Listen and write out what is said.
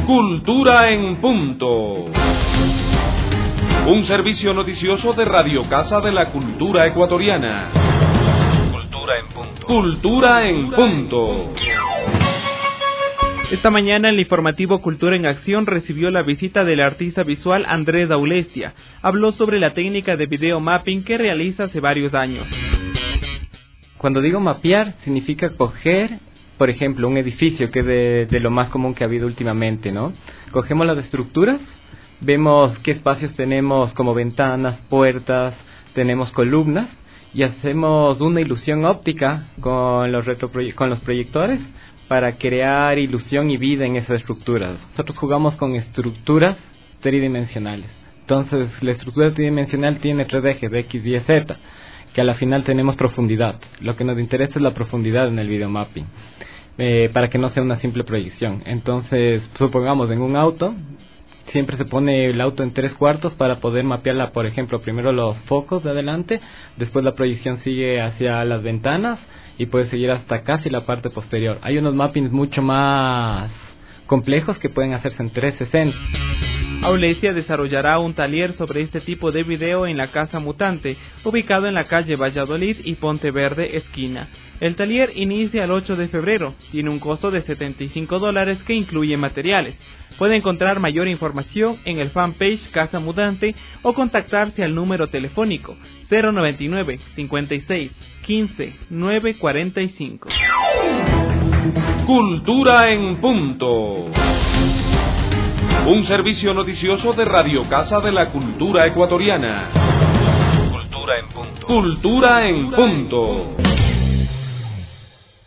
Cultura en Punto. Un servicio noticioso de Radio Casa de la Cultura Ecuatoriana. Cultura en Punto. Cultura en Punto. Esta mañana el informativo Cultura en Acción recibió la visita del artista visual Andrés Daulestia. Habló sobre la técnica de video mapping que realiza hace varios años. Cuando digo mapear, significa coger, por ejemplo, un edificio, que es de lo más común que ha habido últimamente, ¿no? Cogemos las estructuras, vemos qué espacios tenemos como ventanas, puertas, tenemos columnas, y hacemos una ilusión óptica con los proyectores para crear ilusión y vida en esas estructuras. Nosotros jugamos con estructuras tridimensionales. Entonces, la estructura tridimensional tiene 3 ejes, de X, Y, Z, que a la final tenemos profundidad. Lo que nos interesa es la profundidad en el videomapping, para que no sea una simple proyección. Entonces, supongamos en un auto, siempre se pone el auto en 3/4 para poder mapearla, por ejemplo, primero los focos de adelante, después la proyección sigue hacia las ventanas y puede seguir hasta casi la parte posterior. Hay unos mappings mucho más complejos que pueden hacerse en 360. Daulestia desarrollará un taller sobre este tipo de video en la Casa Mutante, ubicado en la calle Valladolid y Ponte Verde, esquina. El taller inicia el 8 de febrero, tiene un costo de $75 que incluye materiales. Puede encontrar mayor información en el fanpage Casa Mutante o contactarse al número telefónico 099 56 15 945. Cultura en Punto. Un servicio noticioso de Radio Casa de la Cultura Ecuatoriana. Cultura en Punto. Cultura en Punto.